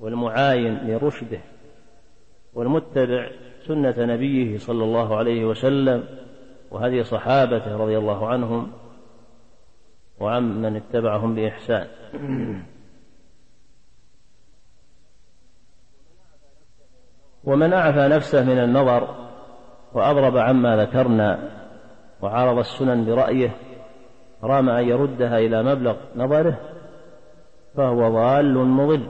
والمعاين لرشده والمتبع سنة نبيه صلى الله عليه وسلم وهدي صحابته رضي الله عنهم وعمن اتبعهم بإحسان. ومن أعفى نفسه من النظر وأضرب عما ذكرنا وعارض السنن برأيه رام أن يردها إلى مبلغ نظره فهو ضال مضل.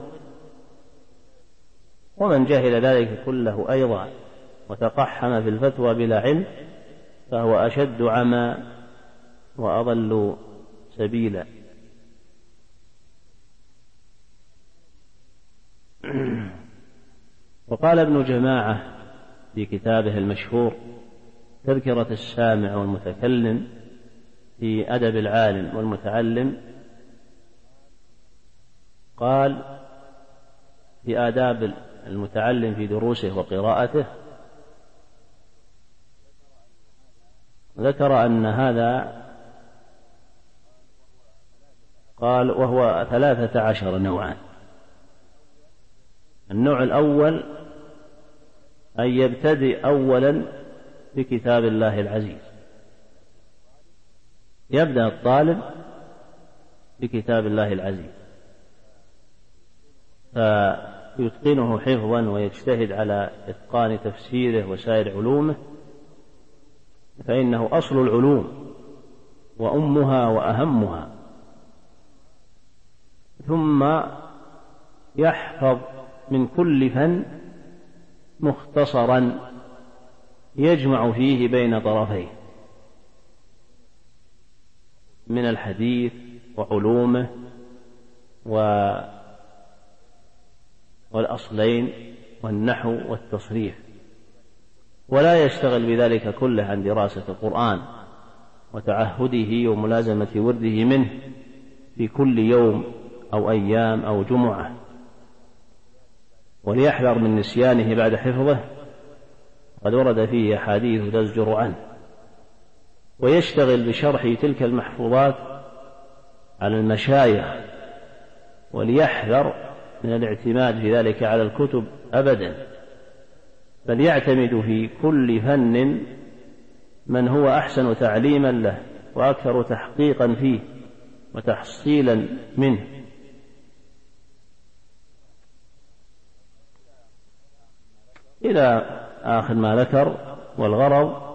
ومن جهل ذلك كله أيضا وتقحم في الفتوى بلا علم فهو أشد عمى وأضل سبيلا. وقال ابن جماعة في كتابه المشهور تذكرة السامع والمتكلم في أدب العالم والمتعلم، قال في آداب المتعلم في دروسه وقراءته، ذكر أن هذا قال وهو 13 نوعا. النوع الأول أن يبتدئ أولا بكتاب الله العزيز، يبدأ الطالب بكتاب الله العزيز فيتقنه حفظا ويجتهد على إتقان تفسيره وسائر علومه، فإنه أصل العلوم وأمها وأهمها. ثم يحفظ من كل فن مختصرا يجمع فيه بين طرفيه من الحديث وعلومه والأصلين والنحو والتصريف، ولا يشتغل بذلك كله عن دراسة القرآن وتعهده وملازمة ورده منه في كل يوم أو أيام أو جمعة، وليحذر من نسيانه بعد حفظه، قد ورد فيه أحاديث تزجر عنه، ويشتغل بشرح تلك المحفوظات على المشايخ، وليحذر من الاعتماد في ذلك على الكتب أبدا، بل يعتمد في كل فن من هو أحسن تعليما له وأكثر تحقيقا فيه وتحصيلا منه. إلى آخر ما ذكر. والغرض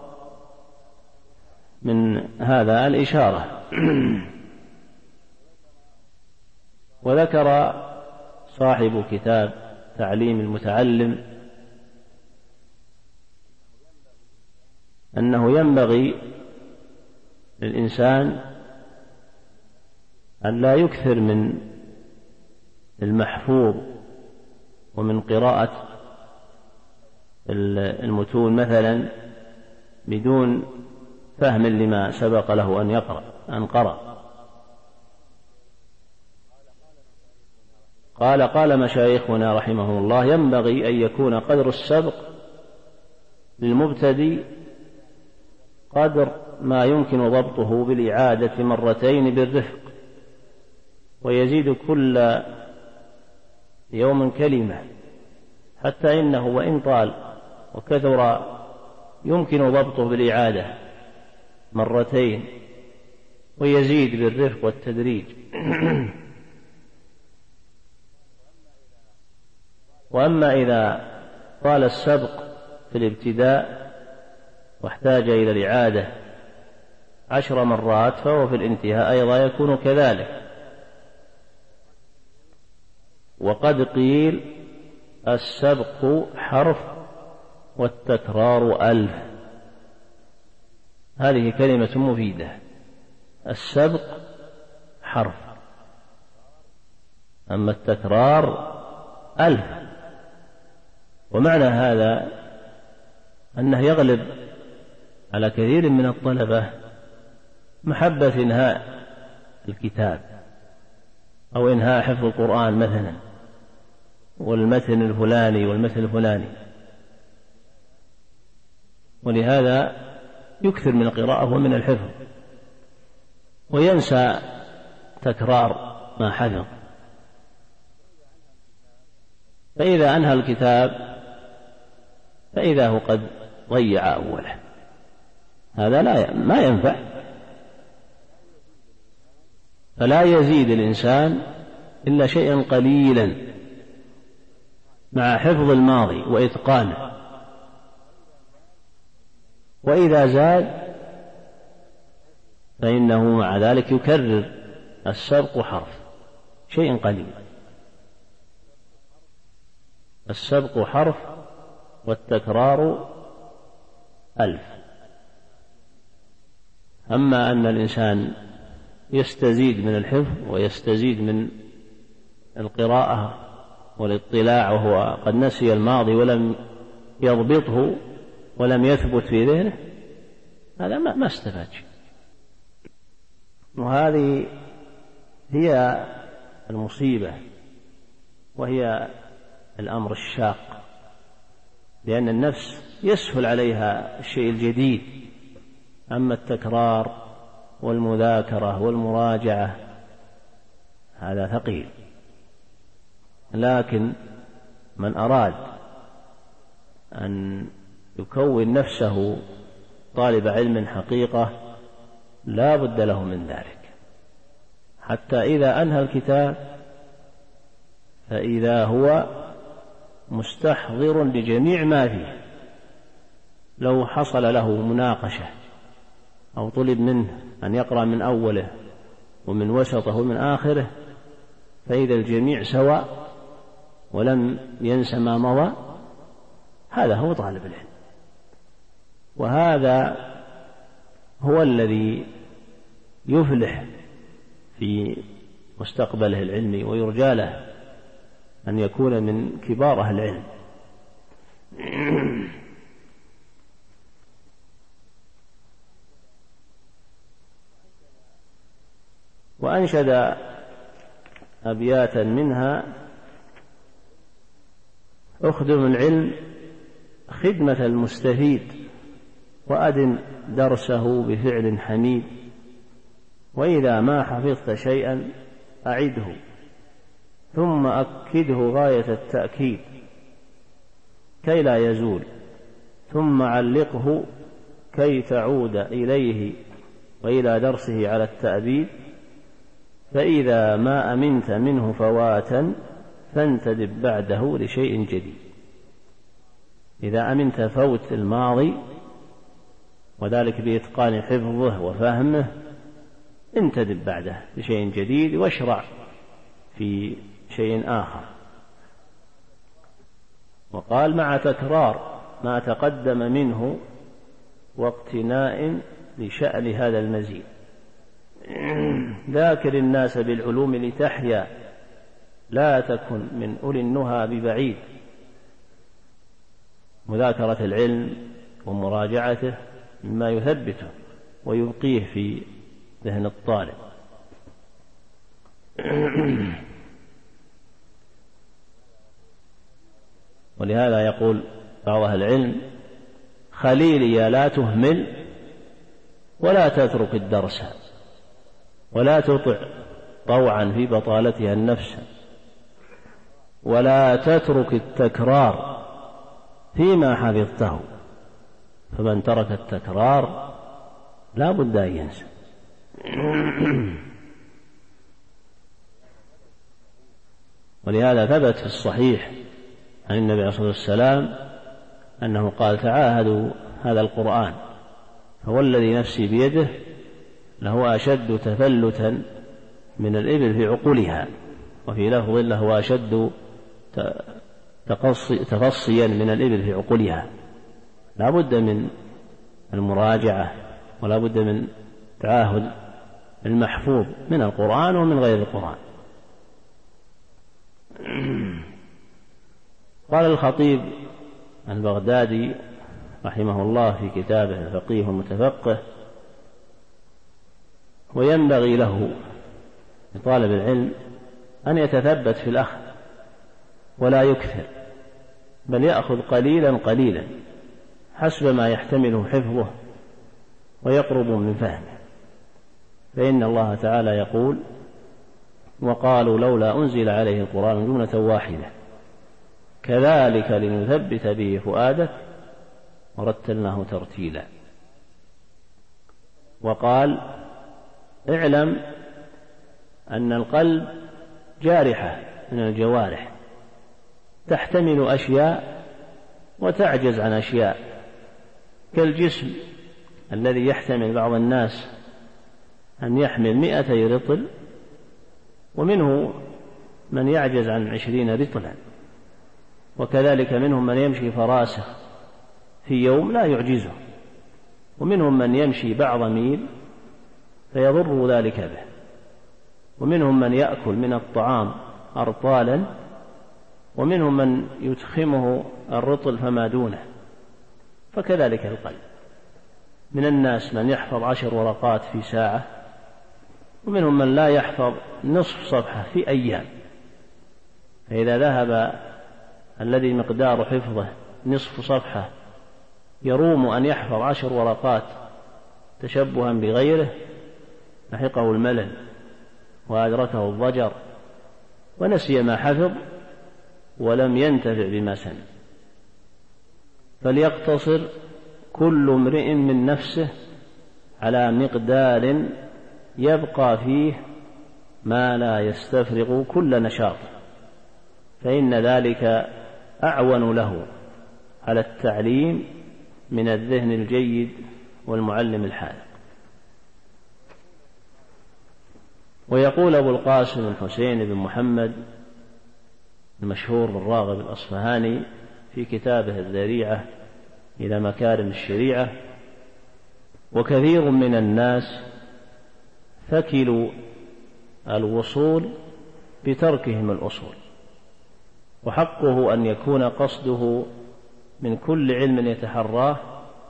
من هذا الإشارة. وذكر صاحب كتاب تعليم المتعلم أنه ينبغي للإنسان أن لا يكثر من المحفوظ ومن قراءة المتون مثلا بدون فهم لما سبق له أن قرأ. قال مشايخنا رحمه الله ينبغي أن يكون قدر السبق للمبتدئ قدر ما يمكن ضبطه بالإعادة مرتين بالرفق، ويزيد كل يوم كلمة، حتى إنه وإن طال وكثر يمكن ضبطه بالإعادة مرتين، ويزيد بالرفق والتدريج. وأما إذا طال السبق في الابتداء واحتاج إلى الإعادة 10 مرات فهو في الانتهاء أيضا يكون كذلك. وقد قيل السبق حرف والتكرار 1000. هذه كلمة مفيدة. السبق حرف، أما التكرار 1000. ومعنى هذا أنه يغلب على كثير من الطلبة محبة إنهاء الكتاب أو إنهاء حفظ القرآن مثلا والمتن الفلاني والمتن الفلاني، ولهذا يكثر من القراءة ومن الحفظ وينسى تكرار ما حفظ. فإذا أنهى الكتاب فإذا هو قد ضيع أوله، هذا ما ينفع. فلا يزيد الإنسان إلا شيئا قليلا مع حفظ الماضي وإتقانه، وإذا زاد فإنه مع ذلك يكرر السبق حرف، شيء قليل. السبق حرف والتكرار 1000. أما أن الإنسان يستزيد من الحفظ ويستزيد من القراءة والاطلاع وهو قد نسي الماضي ولم يضبطه ولم يثبت في ذهنه، هذا ما استفاد شيء. وهذه هي المصيبة، وهي الأمر الشاق، لأن النفس يسهل عليها الشيء الجديد. أما التكرار والمذاكرة والمراجعة هذا ثقيل. لكن من أراد أن يكون نفسه طالب علم حقيقة لا بد له من ذلك، حتى إذا أنهى الكتاب فإذا هو مستحضر لجميع ما فيه. لو حصل له مناقشة أو طلب منه أن يقرأ من أوله ومن وسطه ومن آخره، فإذا الجميع سواء ولم ينس ما مضى، هذا هو طالب العلم. وهذا هو الذي يفلح في مستقبله العلمي، ويرجى له أن يكون من كبار أهل العلم. وأنشد أبياتا منها: أخدم العلم خدمة المستفيد، وأدم درسه بفعل حميد، وإذا ما حفظت شيئا أعده، ثم أكده غاية التأكيد كي لا يزول، ثم علقه كي تعود إليه وإلى درسه على التأبيد، فإذا ما أمنت منه فواتا فانتدب بعده لشيء جديد. إذا أمنت فوت الماضي وذلك بإتقان حفظه وفهمه، انتدب بعده لشيء جديد واشرع في شيء آخر. وقال: مع تكرار ما تقدم منه واقتناء لشأن هذا المزيد، ذاكر الناس بالعلوم لتحيا، لا تكن من أولي النهى ببعيد. مذاكرة العلم ومراجعته مما يثبته ويبقيه في ذهن الطالب. ولهذا يقول بعض أهل العلم: خليلي لا تهمل ولا تترك الدرس، ولا تطع طوعا في بطالتها النفس، ولا تترك التكرار فيما حفظته، فمن ترك التكرار لا بد أن ينسى. ولهذا ثبت في الصحيح عن النبي عليه الصلاة والسلام أنه قال: تعاهدوا هذا القرآن، فوالذي نفسي بيده لهو أشد تفلتا من الإبل في عقولها، وفي لفظ لهو أشد تفصيا من الإبل في عقولها. لا بد من المراجعة، ولا بد من تعاهد المحفوظ من القرآن ومن غير القرآن. قال الخطيب البغدادي رحمه الله في كتابه الفقيه والمتفقه: وينبغي له لطالب العلم أن يتثبت في الأخذ ولا يكثر، بل يأخذ قليلا قليلا حسب ما يحتمله حفظه ويقرب من فهمه، فإن الله تعالى يقول: وقالوا لولا أنزل عليه القرآن جملة واحدة، كذلك لنثبت به فؤادك ورتلناه ترتيلا. وقال اعلم أن القلب جارحة من الجوارح تحتمل أشياء وتعجز عن أشياء، كالجسم الذي يحتمل بعض الناس أن يحمل 200 رطل، ومنه من يعجز عن 20 رطلا، وكذلك منهم من يمشي فراسخ في يوم لا يعجزه، ومنهم من يمشي بعض ميل فيضر ذلك به، ومنهم من يأكل من الطعام أرطالا، ومنهم من يتخمه الرطل فما دونه. فكذلك القلب، من الناس من يحفظ 10 ورقات في ساعة، ومنهم من لا يحفظ نصف صفحة في أيام. فإذا ذهب الذي مقدار حفظه نصف صفحة يروم أن يحفظ 10 ورقات تشبها بغيره، لحقه الملل وأدركه الضجر ونسي ما حفظ ولم ينتفع بما سمع. فليقتصر كل امرئ من نفسه على مقدار يبقى فيه ما لا يستفرغ كل نشاط، فإن ذلك أعون له على التعليم من الذهن الجيد والمعلم الحاذق. ويقول أبو القاسم الحسين بن محمد المشهور بالراغب الأصفهاني في كتابه الذريعة إلى مكارم الشريعة: وكثير من الناس ثكلوا الوصول بتركهم الأصول، وحقه أن يكون قصده من كل علم يتحراه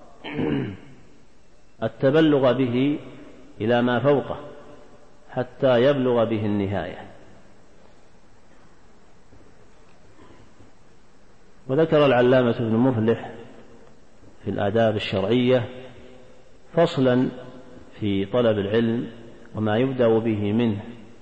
التبلغ به إلى ما فوقه حتى يبلغ به النهاية. وذكر العلامة ابن مفلح في الآداب الشرعية فصلا في طلب العلم وما يبدأ به منه.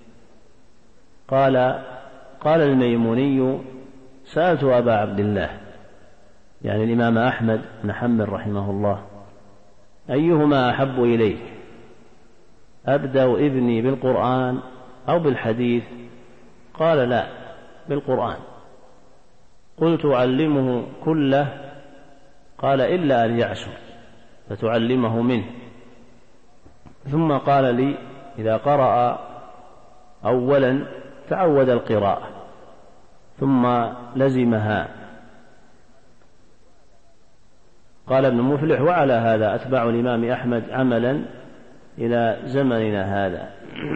قال الميموني: سألت أبا عبد الله، يعني الإمام أحمد بن حنبل رحمه الله، أيهما أحب إليك، أبدأ ابني بالقرآن أو بالحديث؟ قال: لا، بالقرآن. قلت: أعلمه كله؟ قال: إلا أن يعسر فتعلمه منه. ثم قال لي: إذا قرأ أولا تعود القراءة ثم لزمها. قال ابن مفلح: وعلى هذا أتبع الإمام أحمد عملا إلى زمننا هذا.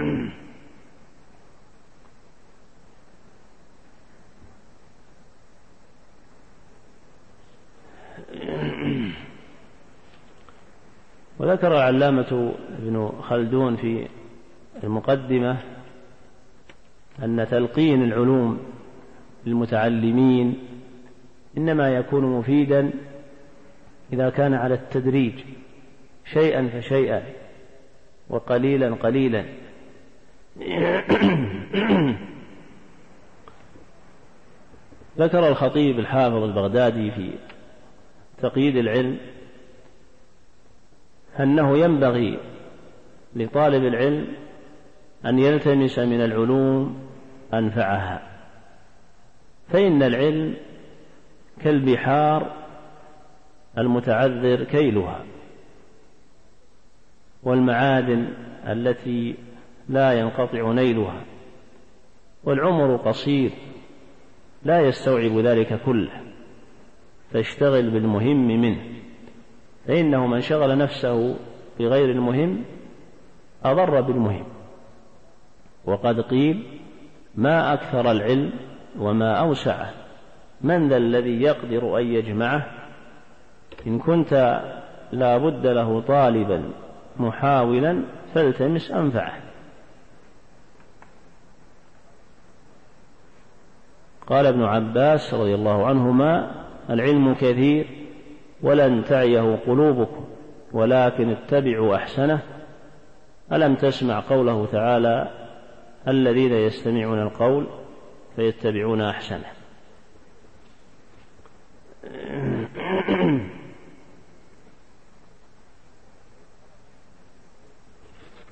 وذكر العلامة ابن خلدون في المقدمة أن تلقين العلوم للمتعلمين إنما يكون مفيدا إذا كان على التدريج، شيئا فشيئا وقليلا قليلا. ذكر الخطيب الحافظ البغدادي في تقييد العلم أنه ينبغي لطالب العلم أن يلتمس من العلوم أنفعها، فإن العلم كالبحار المتعذر كيلها، والمعادن التي لا ينقطع نيلها، والعمر قصير لا يستوعب ذلك كله، فاشتغل بالمهم منه، فإنه من شغل نفسه بغير المهم أضر بالمهم. وقد قيل: ما أكثر العلم وما أوسعه، من ذا الذي يقدر أن يجمعه؟ إن كنت لا بد له طالبا محاولا فالتمس أنفعه. قال ابن عباس رضي الله عنهما: العلم كثير ولن تعيه قلوبكم، ولكن اتبعوا أحسنه. ألم تسمع قوله تعالى: الذين يستمعون القول فيتبعون أحسنه.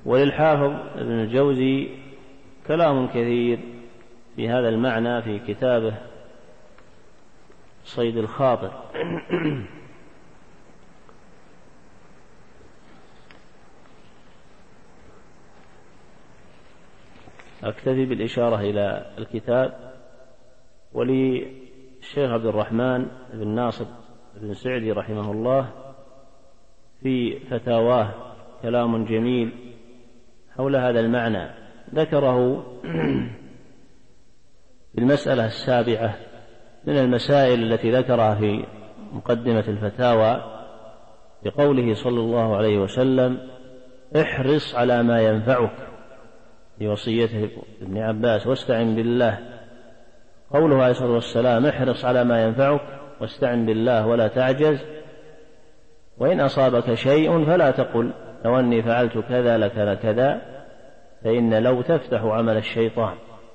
وللحافظ ابن الجوزي كلام كثير في هذا المعنى في كتابه صيد الخاطر. أكتفي بالإشارة إلى الكتاب. وللشيخ عبد الرحمن بن ناصر بن سعدي رحمه الله في فتاواه كلام جميل حول هذا المعنى، ذكره في المسألة 7 من المسائل التي ذكرها في مقدمة الفتاوى بقوله صلى الله عليه وسلم: احرص على ما ينفعك، في وصيته ابن عباس: واستعن بالله. قوله عليه الصلاة والسلام: احرص على ما ينفعك واستعن بالله ولا تعجز، وإن أصابك شيء فلا تقل لو أني فعلت كذا لكذا كذا، فإن لو تفتح عمل الشيطان.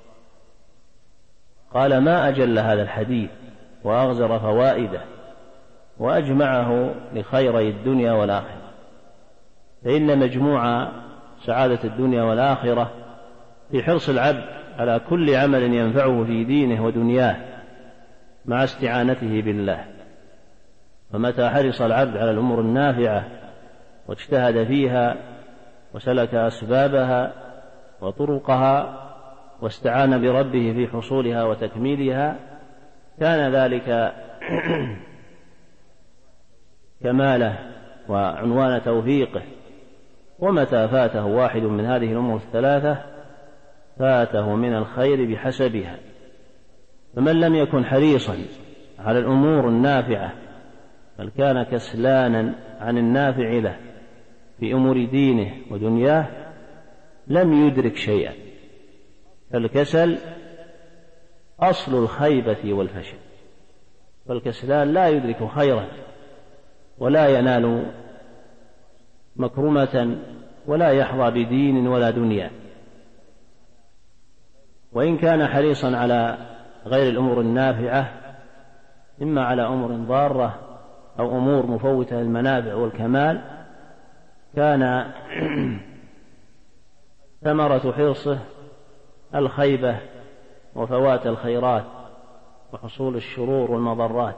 قال: ما أجل هذا الحديث وأغزر فوائده وأجمعه لخيري الدنيا والآخرة، فإن مجموع سعادة الدنيا والآخرة في حرص العبد على كل عمل ينفعه في دينه ودنياه مع استعانته بالله. فمتى حرص العبد على الأمور النافعة واجتهد فيها وسلك أسبابها وطرقها واستعان بربه في حصولها وتكميلها، كان ذلك كماله وعنوان توفيقه. ومتى فاته واحد من هذه الأمور الثلاثة فاته من الخير بحسبها. فمن لم يكن حريصا على الأمور النافعة بل كان كسلانا عن النافع له في أمور دينه ودنياه لم يدرك شيئا. فالكسل أصل الخيبة والفشل، فالكسلان لا يدرك خيرا ولا ينال مكرمة ولا يحظى بدين ولا دنيا. وإن كان حريصا على غير الأمور النافعة، إما على أمور ضارة أو أمور مفوتة للمنافع والكمال، كان ثمرة حرصه الخيبة وفوات الخيرات وحصول الشرور والمضرات،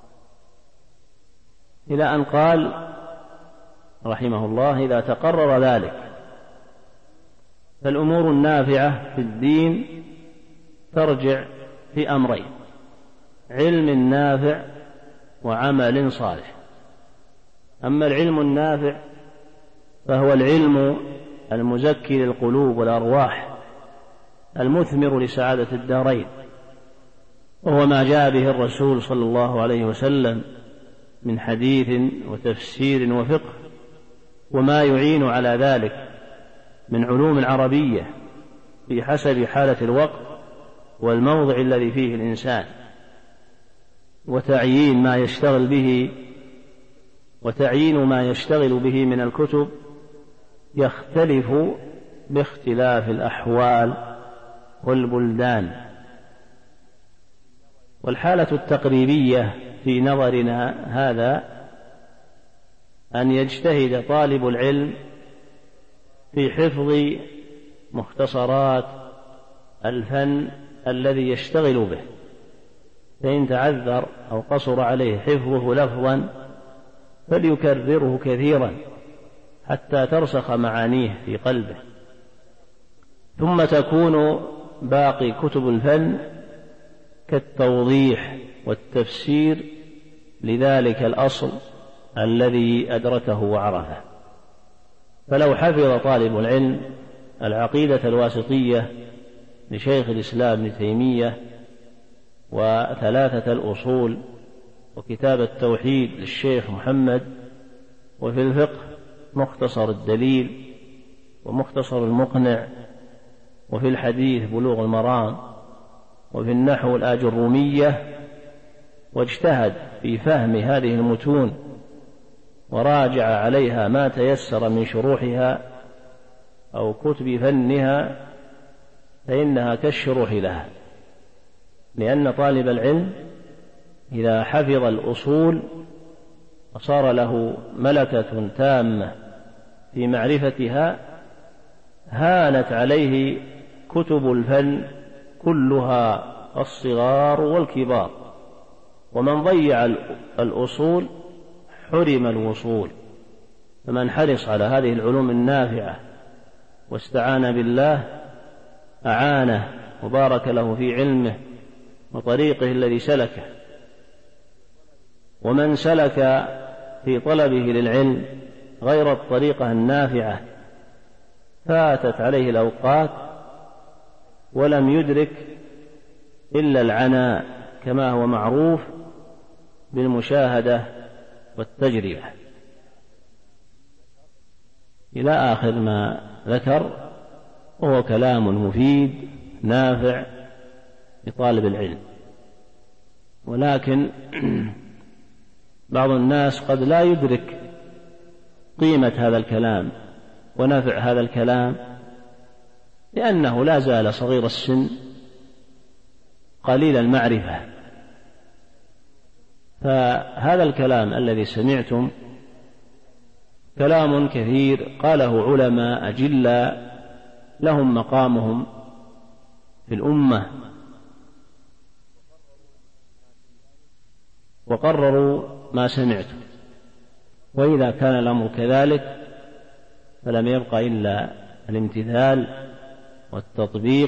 إلى أن قال رحمه الله: إذا تقرر ذلك فالأمور النافعة في الدين ترجع في أمرين: علم نافع وعمل صالح. أما العلم النافع فهو العلم المزكي للقلوب والأرواح المثمر لسعادة الدارين، وهو ما جاء به الرسول صلى الله عليه وسلم من حديث وتفسير وفقه، وما يعين على ذلك من علوم عربية في حسب حالة الوقت والموضع الذي فيه الإنسان، وتعيين ما يشتغل به من الكتب يختلف باختلاف الأحوال والبلدان. والحالة التقريبية في نظرنا هذا أن يجتهد طالب العلم في حفظ مختصرات الفن الذي يشتغل به، فإن تعذر أو قصر عليه حفظه لفظا فليكرره كثيرا حتى ترسخ معانيه في قلبه، ثم تكون باقي كتب الفن كالتوضيح والتفسير لذلك الأصل الذي أدركه وعرفه. فلو حفظ طالب العلم العقيدة الواسطية لشيخ الإسلام ابن تيمية وثلاثة الأصول وكتاب التوحيد للشيخ محمد، وفي الفقه مختصر الدليل ومختصر المقنع، وفي الحديث بلوغ المرام، وفي النحو الآجرومية، واجتهد في فهم هذه المتون وراجع عليها ما تيسر من شروحها أو كتب فنها، فإنها كالشروح لها. لأن طالب العلم إذا حفظ الأصول وصار له ملكة تامة في معرفتها، هانت عليه كتب الفن كلها، الصغار والكبار، ومن ضيع الأصول حرم الوصول. فمن حرص على هذه العلوم النافعة واستعان بالله أعانه وبارك له في علمه وطريقه الذي سلكه. ومن سلك في طلبه للعلم غير الطريقة النافعة فاتت عليه الأوقات ولم يدرك إلا العناء، كما هو معروف بالمشاهدة والتجربة، إلى آخر ما ذكر، وهو كلام مفيد نافع لطالب العلم. ولكن بعض الناس قد لا يدرك قيمة هذا الكلام ونفع هذا الكلام، لأنه لا زال صغير السن قليل المعرفة. فهذا الكلام الذي سمعتم كلام كثير قاله علماء أجلاء لهم مقامهم في الأمة، وقرروا ما سمعتم. وإذا كان الأمر كذلك فلم يبق إلا الامتثال والتطبيق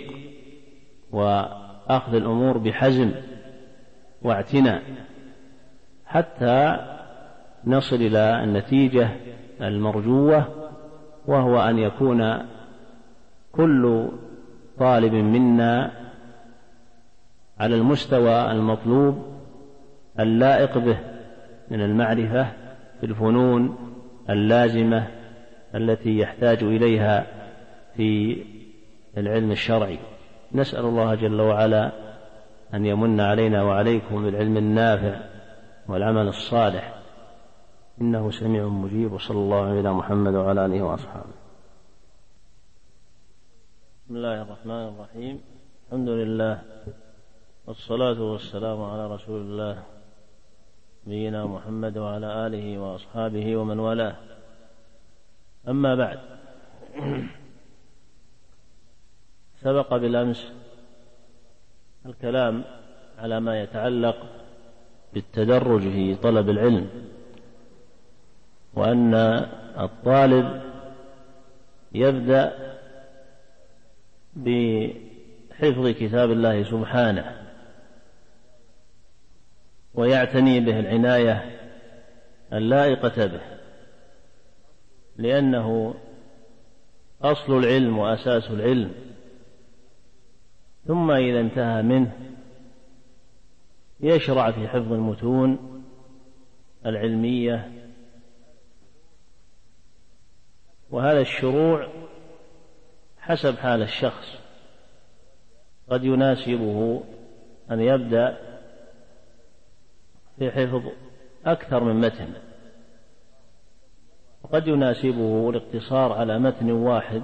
وأخذ الأمور بحزم واعتناء حتى نصل إلى النتيجة المرجوة، وهو أن يكون كل طالب منا على المستوى المطلوب اللائق به من المعرفة في الفنون اللازمة التي يحتاج إليها في العلم الشرعي. نسأل الله جل وعلا أن يمن علينا وعليكم بالعلم النافع والعمل الصالح، إنه سميع مجيب. وصلى الله على محمد وعلى آله وأصحابه. بسم الله الرحمن الرحيم. الحمد لله والصلاة والسلام على رسول الله نبينا محمد وعلى آله وأصحابه ومن والاه. أما بعد، سبق بالأمس الكلام على ما يتعلق بالتدرج في طلب العلم، وأن الطالب يبدأ بحفظ كتاب الله سبحانه ويعتني به العناية اللائقة به، لأنه أصل العلم وأساس العلم. ثم إذا انتهى منه يشرع في حفظ المتون العلمية، وهذا الشروع حسب حال الشخص. قد يناسبه أن يبدأ في حفظ أكثر من متن، وقد يناسبه الاقتصار على متن واحد،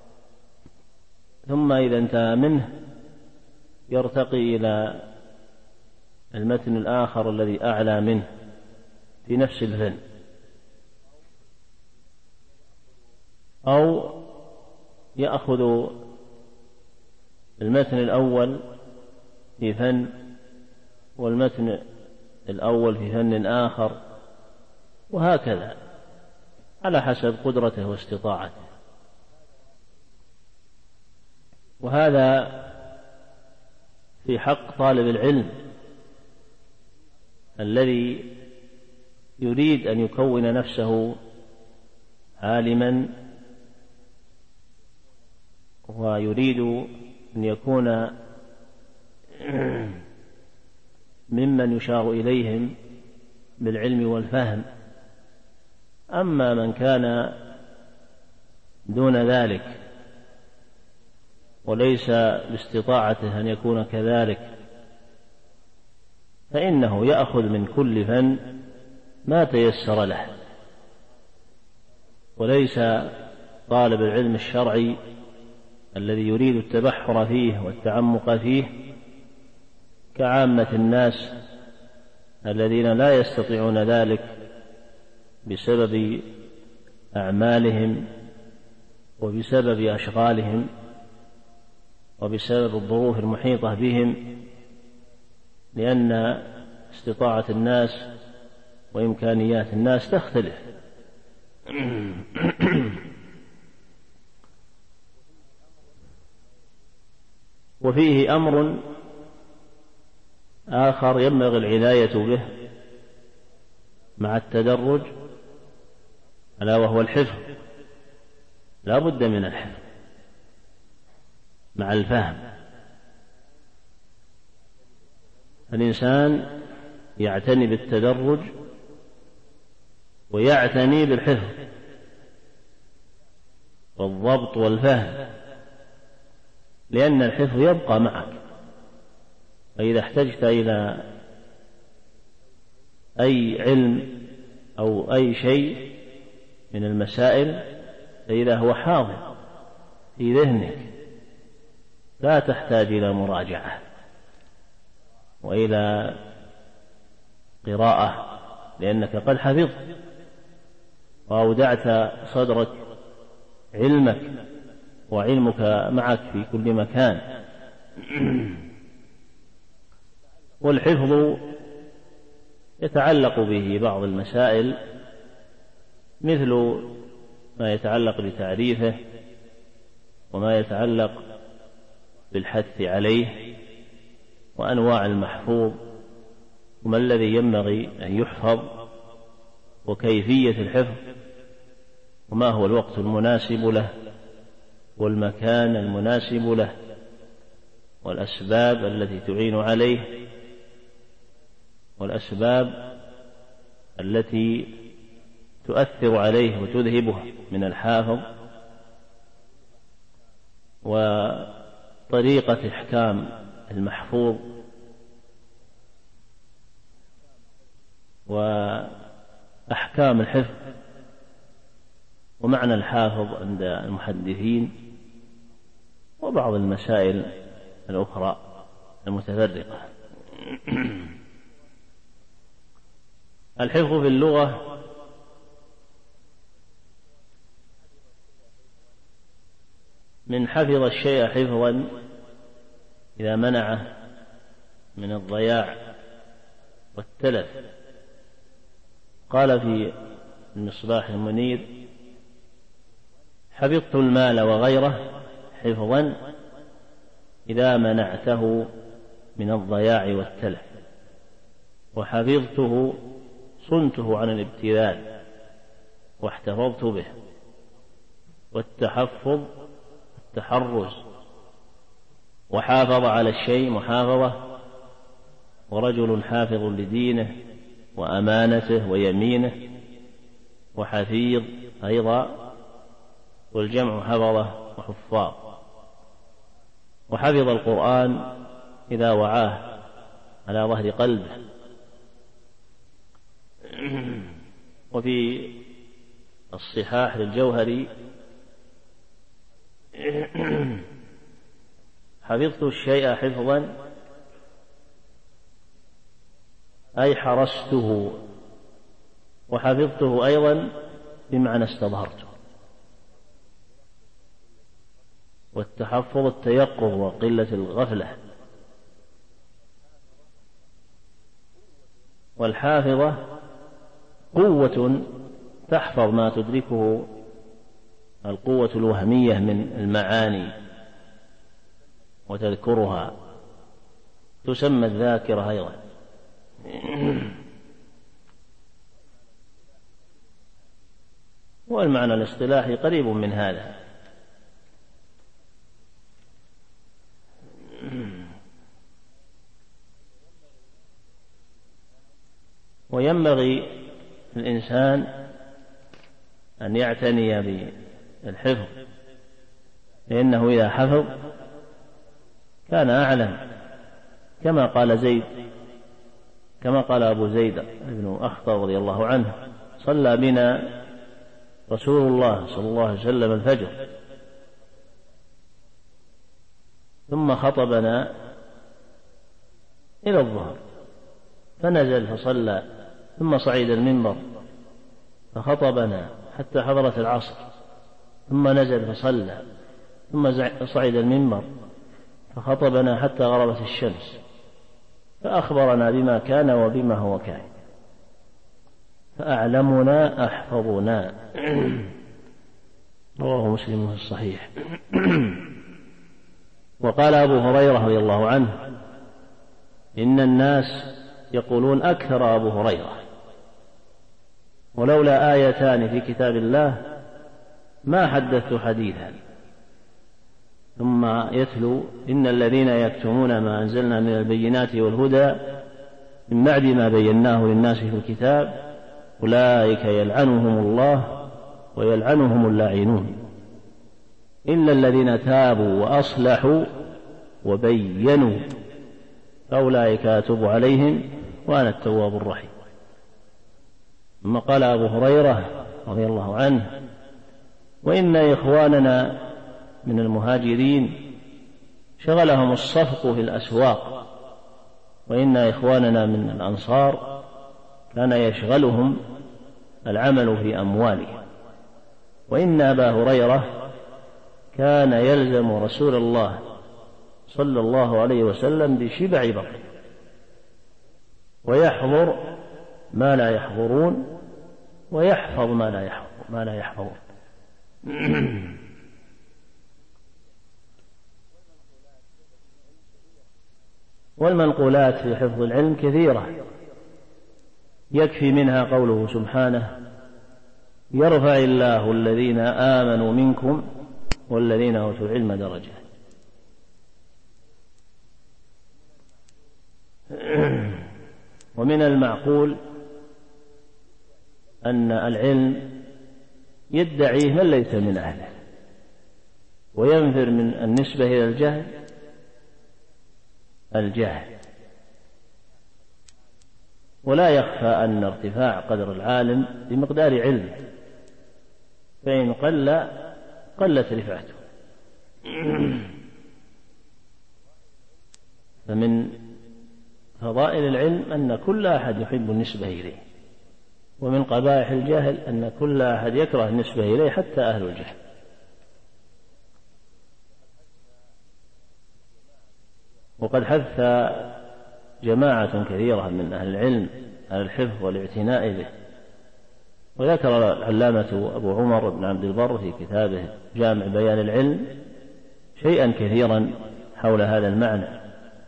ثم إذا انتهى منه يرتقي إلى المتن الآخر الذي أعلى منه في نفس الفن، أو يأخذ المتن الأول في فن والمتن الأول في فن آخر، وهكذا على حسب قدرته واستطاعته. وهذا في حق طالب العلم الذي يريد أن يكون نفسه عالما، ويريد أن يكون ممن يشار إليهم بالعلم والفهم. أما من كان دون ذلك وليس باستطاعته أن يكون كذلك، فإنه يأخذ من كل فن ما تيسر له. وليس طالب العلم الشرعي الذي يريد التبحر فيه والتعمق فيه كعامة الناس الذين لا يستطيعون ذلك بسبب أعمالهم وبسبب أشغالهم وبسبب الظروف المحيطة بهم، لأن استطاعة الناس وإمكانيات الناس تختلف. وفيه أمر آخر ينبغي العناية به مع التدرج، ألا وهو الحفظ. لا بد من الحفظ مع الفهم. الإنسان يعتني بالتدرج ويعتني بالحفظ والضبط والفهم، لأن الحفظ يبقى معك، فإذا احتجت إلى أي علم أو أي شيء من المسائل فإذا هو حاضر في ذهنك، لا تحتاج إلى مراجعة وإلى قراءة، لأنك قد حفظت وأودعت صدرك علمك وعلمك معك في كل مكان. والحفظ يتعلق به بعض المسائل، مثل ما يتعلق بتعريفه وما يتعلق بالحث عليه وأنواع المحفوظ وما الذي ينبغي أن يحفظ وكيفية الحفظ وما هو الوقت المناسب له والمكان المناسب له والأسباب التي تعين عليه والأسباب التي تؤثر عليه وتذهبه من الحافظ، وطريقة إحكام المحفوظ وأحكام الحفظ ومعنى الحافظ عند المحدثين وبعض المسائل الأخرى المتفرقة. الحفظ في اللغة من حفظ الشيء حفظا إذا منعه من الضياع والتلف. قال في المصباح المنير: حفظت المال وغيره حفظا إذا منعته من الضياع والتلف، وحفظته صنته عن الابتذال واحتفظت به. والتحفظ التحرز، وحافظ على الشيء محافظة، ورجل حافظ لدينه وأمانته ويمينه، وحفيظ أيضا، والجمع حفظة وحفاظ. وحفظ القرآن إذا وعاه على ظهر قلبه. وفي الصحاح للجوهري: حفظت الشيء حفظا أي حرسته، وحفظته أيضا بمعنى استظهرته. والتحفظ التيقظ وقلة الغفلة. والحافظة قوة تحفظ ما تدركه القوة الوهمية من المعاني وتذكرها، تسمى الذاكرة أيضا. والمعنى الاصطلاحي قريب من هذا. وينبغي الإنسان أن يعتني بالحفظ، لأنه إذا حفظ كان أعلم، كما قال أبو زيد بن أخطر رضي الله عنه: صلى بنا رسول الله صلى الله عليه وسلم الفجر ثم خطبنا إلى الظهر، فنزل فصلى ثم صعد المنبر فخطبنا حتى حضرت العصر، ثم نزل فصلى، ثم صعد المنبر فخطبنا حتى غربت الشمس، فأخبرنا بما كان وبما هو كائن، فأعلمنا أحفظنا. رواه مسلم في الصحيح. وقال أبو هريرة رضي الله عنه: إن الناس يقولون أكثر أبو هريرة، ولولا آيتان في كتاب الله ما حدثت حديثا. ثم يتلو: إن الذين يكتمون ما أنزلنا من البينات والهدى من بعد ما بيناه للناس في الكتاب أولئك يلعنهم الله ويلعنهم اللاعنون إلا الذين تابوا وأصلحوا وبينوا فأولئك أتوب عليهم وأنا التواب الرحيم. ثم قال أبو هريرة رضي الله عنه: وإن إخواننا من المهاجرين شغلهم الصفق في الأسواق، وإن إخواننا من الأنصار كان يشغلهم العمل في أموالهم، وإن أبا هريرة كان يلزم رسول الله صلى الله عليه وسلم بشبع بطنه ويحضر ما لا يحضرون ويحفظ ما لا يحفظون. والمنقولات في حفظ العلم كثيرة، يكفي منها قوله سبحانه: يرفع الله الذين آمنوا منكم والذين أوتوا العلم درجات. ومن المعقول أن العلم يدعيه من ليس من أهله، وينفر من النسبة إلى الجهل، ولا يخفى أن ارتفاع قدر العالم بمقدار علمه، فإن قلت رفعته. فمن فضائل العلم أن كل أحد يحب النسبة إليه، ومن قبائح الجهل أن كل أحد يكره النسبة إليه حتى أهل الجهل. وقد حث جماعة كثيرة من أهل العلم على الحفظ والاعتناء به، وذكر العلامة أبو عمر بن عبد البر في كتابه جامع بيان العلم شيئا كثيرا حول هذا المعنى.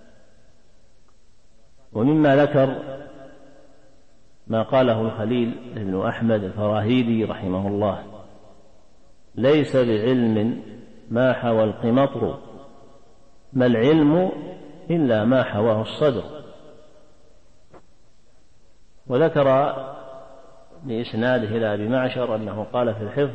ومما ذكر ما قاله الخليل بن أحمد الفراهيدي رحمه الله: ليس بعلم ما حوى القمطر، ما العلم إلا ما حواه الصدر. وذكر بإسناده إلى أبي معشر أنه قال في الحفظ: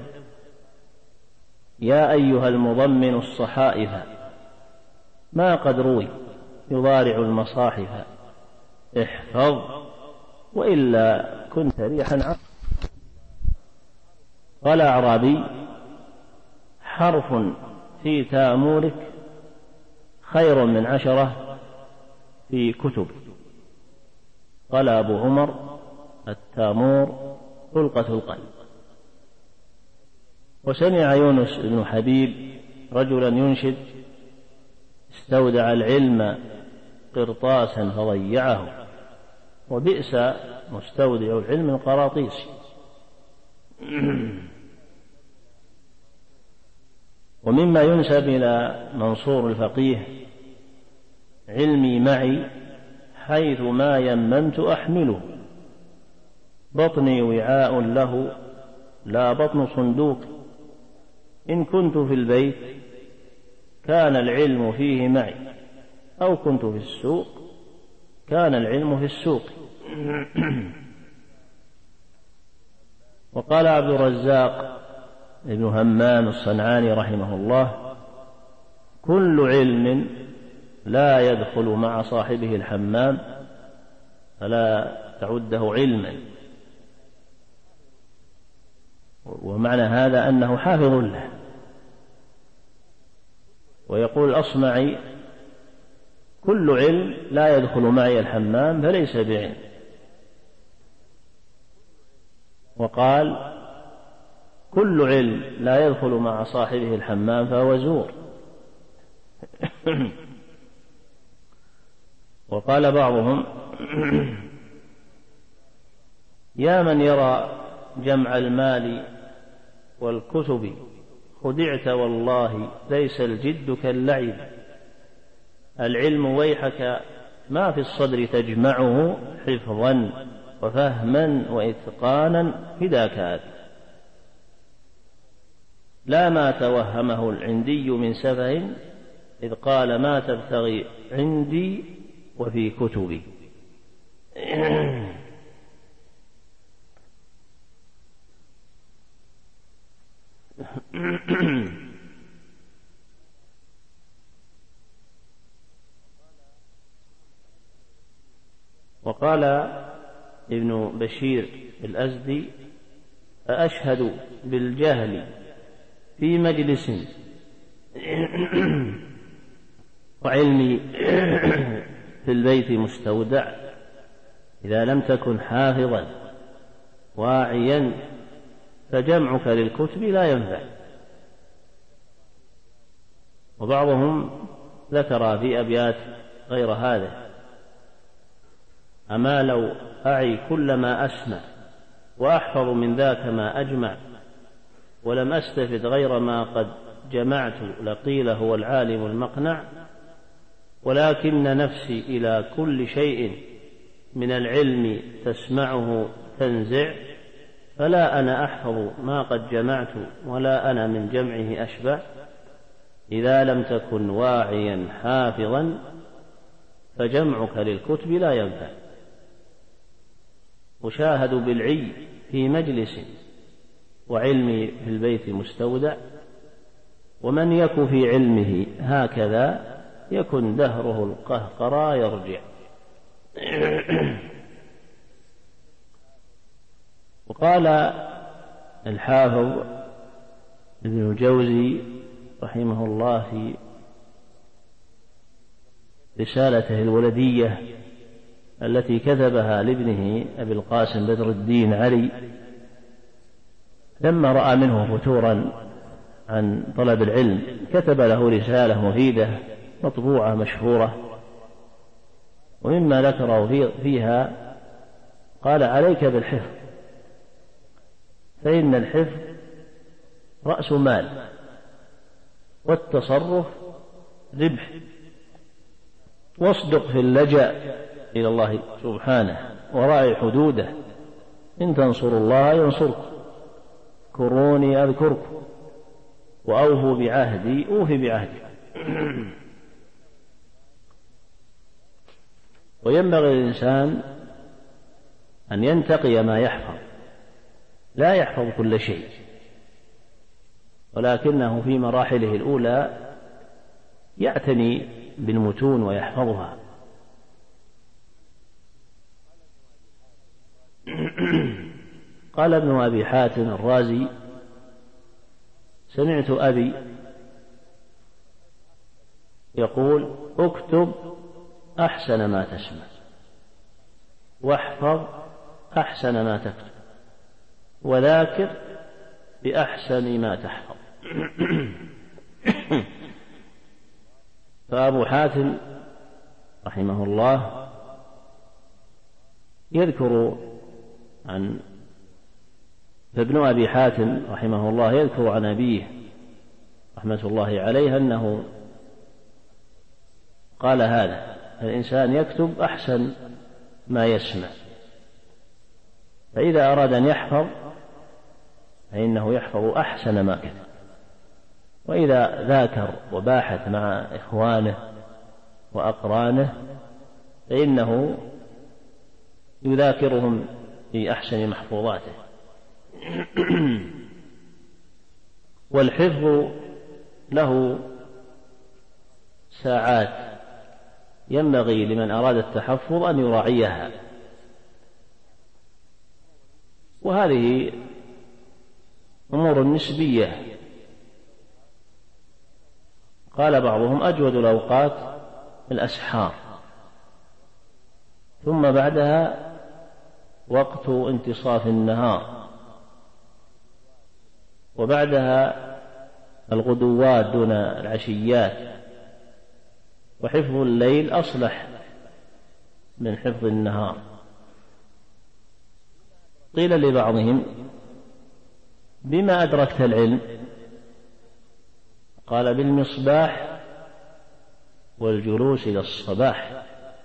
يا أيها المضمن الصحائف ما قد روي يضارع المصاحف، احفظ وإلا كنت ريحا عقل. قال أعرابي: حرف في تأمورك خير من 10 في كتب. قال أبو عمر: التامور طلقة القلب. وسمع يونس بن حبيب رجلا ينشد: استودع العلم قرطاسا فضيعه، وبئس مستودع العلم القراطيس. ومما ينسب إلى منصور الفقيه: علمي معي حيث ما يممت أحمله، بطني وعاء له لا بطن صندوق، إن كنت في البيت كان العلم فيه معي، أو كنت في السوق كان العلم في السوق. وقال عبد الرزاق ابن همام الصنعاني رحمه الله: كل علم لا يدخل مع صاحبه الحمام فلا تعده علما. ومعنى هذا أنه حافظ له. ويقول الأصمعي: كل علم لا يدخل معي الحمام فليس بعلم. وقال: كل علم لا يدخل مع صاحبه الحمام فهو زور. وقال بعضهم: يا من يرى جمع المال والكتب خدعت والله ليس الجد كاللعب. العلم ويحك ما في الصدر تجمعه حفظا وفهما وإتقانا فداك. لا ما توهمه العندي من سفه إذ قال ما تبتغي عندي وفي كتبي. وقال ابن بشير الأزدي: أشهد بالجهل في مجلس وعلمي في البيت مستودع إذا لم تكن حافظا واعيا فجمعك للكتب لا ينفع. وبعضهم ذكر في أبيات غير هذا: أما لو أعي كل ما أسمع وأحفظ من ذاك ما أجمع ولم أستفد غير ما قد جمعت لقيل هو العالم المقنع. ولكن نفسي إلى كل شيء من العلم تسمعه تنزع فلا أنا أحفظ ما قد جمعت ولا أنا من جمعه أشبع. إذا لم تكن واعيا حافظا فجمعك للكتب لا ينفع. أشاهد بالعي في مجلس وعلمي في البيت مستودع ومن يك في علمه هكذا يكن دهره القهقرا يرجع. وقال الحافظ ابن الجوزي رحمه الله في رسالته الولدية التي كتبها لابنه أبي القاسم بدر الدين علي لما رأى منه فتورا عن طلب العلم كتب له رسالة مفيدة مطبوعة مشهورة. ومما ذكره فيها قال: عليك بالحفظ فإن الحفظ رأس مال والتصرف ربح. واصدق في اللجأ إلى الله سبحانه وراعي حدوده. إن تنصروا الله ينصركم، اذكروني أذكركم، وأوفوا بعهدي أوف بعهدي. وينبغي للإنسان أن ينتقي ما يحفظ، لا يحفظ كل شيء، ولكنه في مراحله الأولى يعتني بالمتون ويحفظها. قال ابن أبي حاتم الرازي: سمعت أبي يقول: اكتب أحسن ما تسمع واحفظ أحسن ما تكتب وذاكر بأحسن ما تحفظ. فأبو حاتم رحمه الله يذكر فابن أبي حاتم رحمه الله يذكر عن أبيه رحمة الله عليه أنه قال هذا: الإنسان يكتب أحسن ما يسمع، فإذا أراد أن يحفظ فإنه يحفظ أحسن ما كتب. وإذا ذاكر وباحث مع إخوانه وأقرانه فإنه يذاكرهم في أحسن محفوظاته. والحفظ له ساعات ينبغي لمن أراد التحفظ أن يراعيها، وهذه أمور نسبية. قال بعضهم: أجود الأوقات الأسحار، ثم بعدها وقت انتصاف النهار، وبعدها الغدوات دون العشيات، وحفظ الليل أصلح من حفظ النهار. قيل لبعضهم: بما أدركت العلم؟ قال: بالمصباح والجلوس إلى الصباح.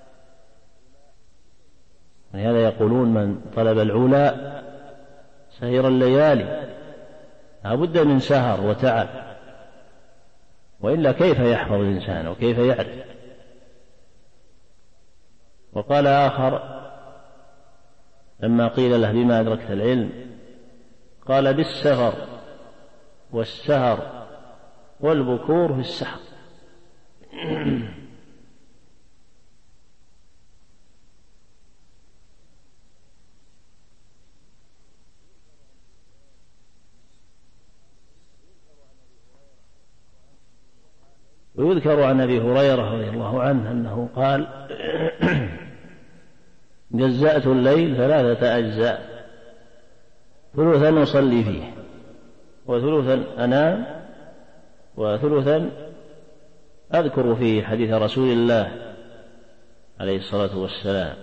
ولهذا يقولون: من طلب العلا سهر الليالي. لا بد من سهر وتعب، وإلا كيف يحفظ الإنسان وكيف يعرف؟ وقال آخر لما قيل له: بما أدركت العلم؟ قال: بالسفر والسهر والبكور في السحر. ويذكر عن أبي هريرة رضي الله عنه أنه قال: جزأت الليل 3 أجزاء، ثلثا أصلي فيه، وثلثا أنام، وثلثا أذكر فيه حديث رسول الله عليه الصلاة والسلام.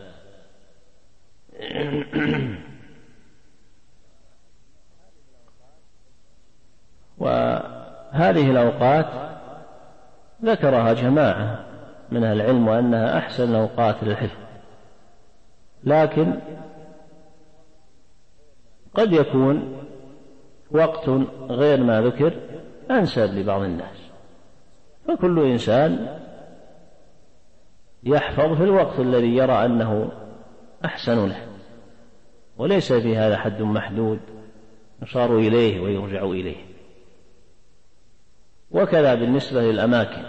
وهذه الأوقات ذكرها جماعة من أهل العلم وأنها أحسن الأوقات للحفظ، لكن قد يكون وقت غير ما ذكر أنسب لبعض الناس، فكل إنسان يحفظ في الوقت الذي يرى أنه أحسن له، وليس في هذا حد محدود يصار إليه ويرجع إليه. وكذا بالنسبة للأماكن،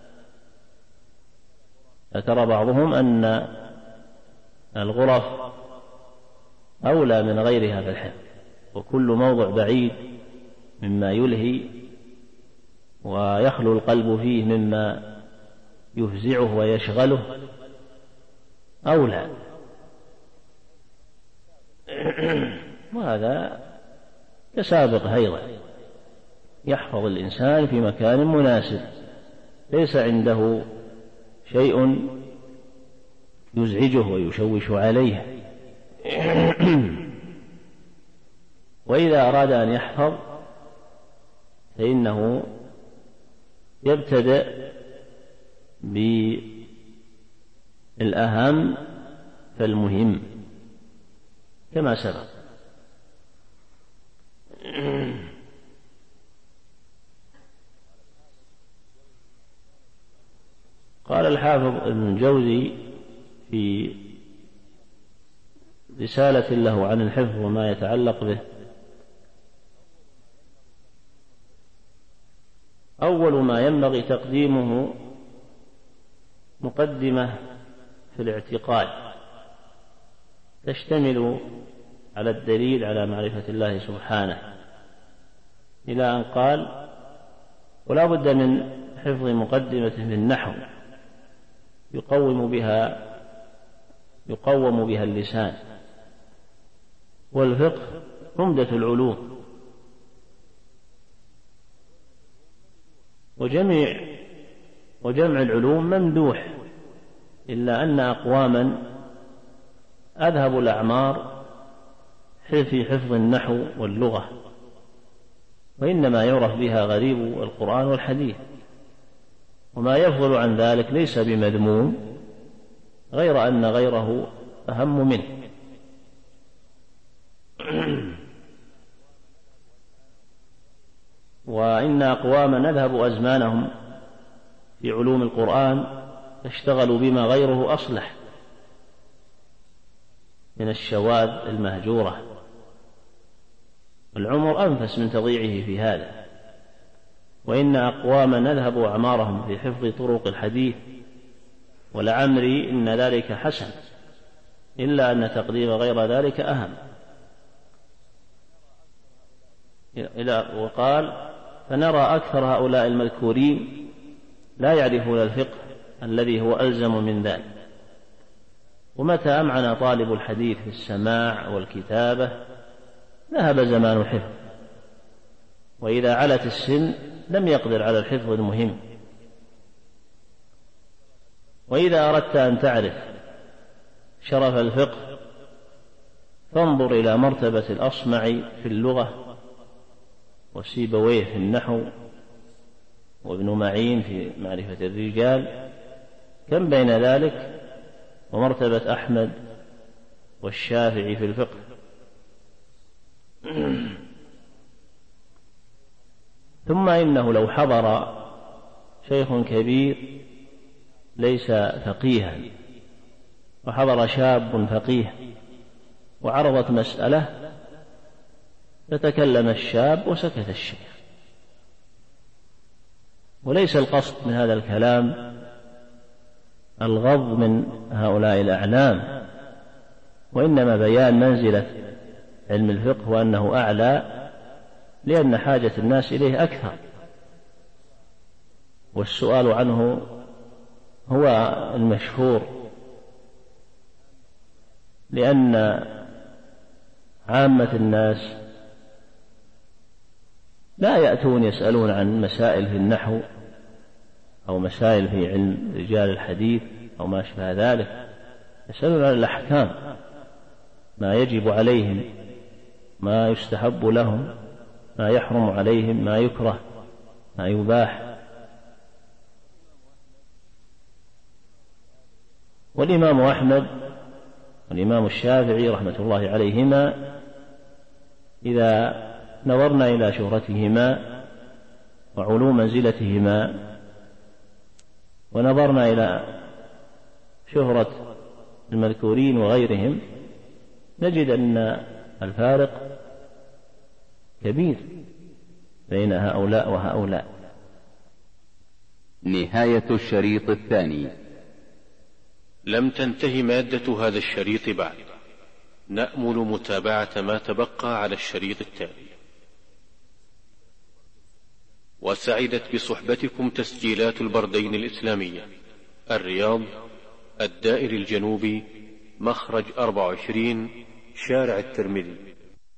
ذكر بعضهم أن الغرف أولى من غيرها في الحفظ، وكل موضع بعيد مما يلهي ويخلو القلب فيه مما يفزعه ويشغله أولى. وهذا كسابق أيضا، يحفظ الإنسان في مكان مناسب ليس عنده شيء يزعجه ويشوش عليه. وإذا أراد أن يحفظ فإنه يبتدأ بالأهم فالمهم كما سبق. قال الحافظ ابن الجوزي في رسالة له عن الحفظ وما يتعلق به: أول ما ينبغي تقديمه مقدمة في الاعتقاد تشتمل على الدليل على معرفة الله سبحانه، إلى أن قال: ولا بد من حفظ مقدمة في النحو يقوم بها اللسان، والفقه عمدة العلوم، وجمع العلوم ممدوح، إلا أن أقواما أذهبوا الأعمار في حفظ النحو واللغة، وإنما يعرف بها غريب القرآن والحديث، وما يفضل عن ذلك ليس بمذموم، غير أن غيره أهم منه. وإن أقواما نذهب أزمانهم في علوم القرآن اشتغلوا بما غيره أصلح من الشواذ المهجورة، العمر أنفس من تضييعه في هذا. وإن أقواما نذهب أعمارهم في حفظ طرق الحديث، ولعمري إن ذلك حسن، إلا أن تقديم غير ذلك أهم. وقال: فنرى أكثر هؤلاء المذكورين لا يعرفون الفقه الذي هو ألزم من ذلك. ومتى أمعن طالب الحديث في السماع والكتابة ذهب زمان الحفظ، وإذا علت السن لم يقدر على الحفظ المهم. وإذا أردت أن تعرف شرف الفقه فانظر إلى مرتبة الأصمع في اللغة، وسيبويه في النحو، وابن معين في معرفة الرجال، كم بين ذلك ومرتبة أحمد والشافعي في الفقه. ثم إنه لو حضر شيخ كبير ليس فقيها وحضر شاب فقيه وعرضت مسألة فتكلم الشاب وسكت الشيخ، وليس القصد من هذا الكلام الغض من هؤلاء الأعلام، وإنما بيان منزلة علم الفقه وأنه أعلى لأن حاجة الناس إليه أكثر، والسؤال عنه هو المشهور، لأن عامة الناس لا يأتون يسألون عن مسائل في النحو أو مسائل في علم رجال الحديث أو ما أشبه ذلك، يسألون عن الأحكام، ما يجب عليهم، ما يستحب لهم، ما يحرم عليهم، ما يكره، ما يباح. والإمام أحمد والإمام الشافعي رحمة الله عليهما إذا نظرنا إلى شهرتهما وعلو منزلتهما ونظرنا إلى شهرة المذكورين وغيرهم نجد أن الفارق كبير بين هؤلاء وهؤلاء. نهاية الشريط الثاني. لم تنتهي مادة هذا الشريط بعد، نأمل متابعة ما تبقى على الشريط التالي. وسعدت بصحبتكم تسجيلات البردين الإسلامية، الرياض، الدائري الجنوبي، مخرج 24، شارع الترمذي.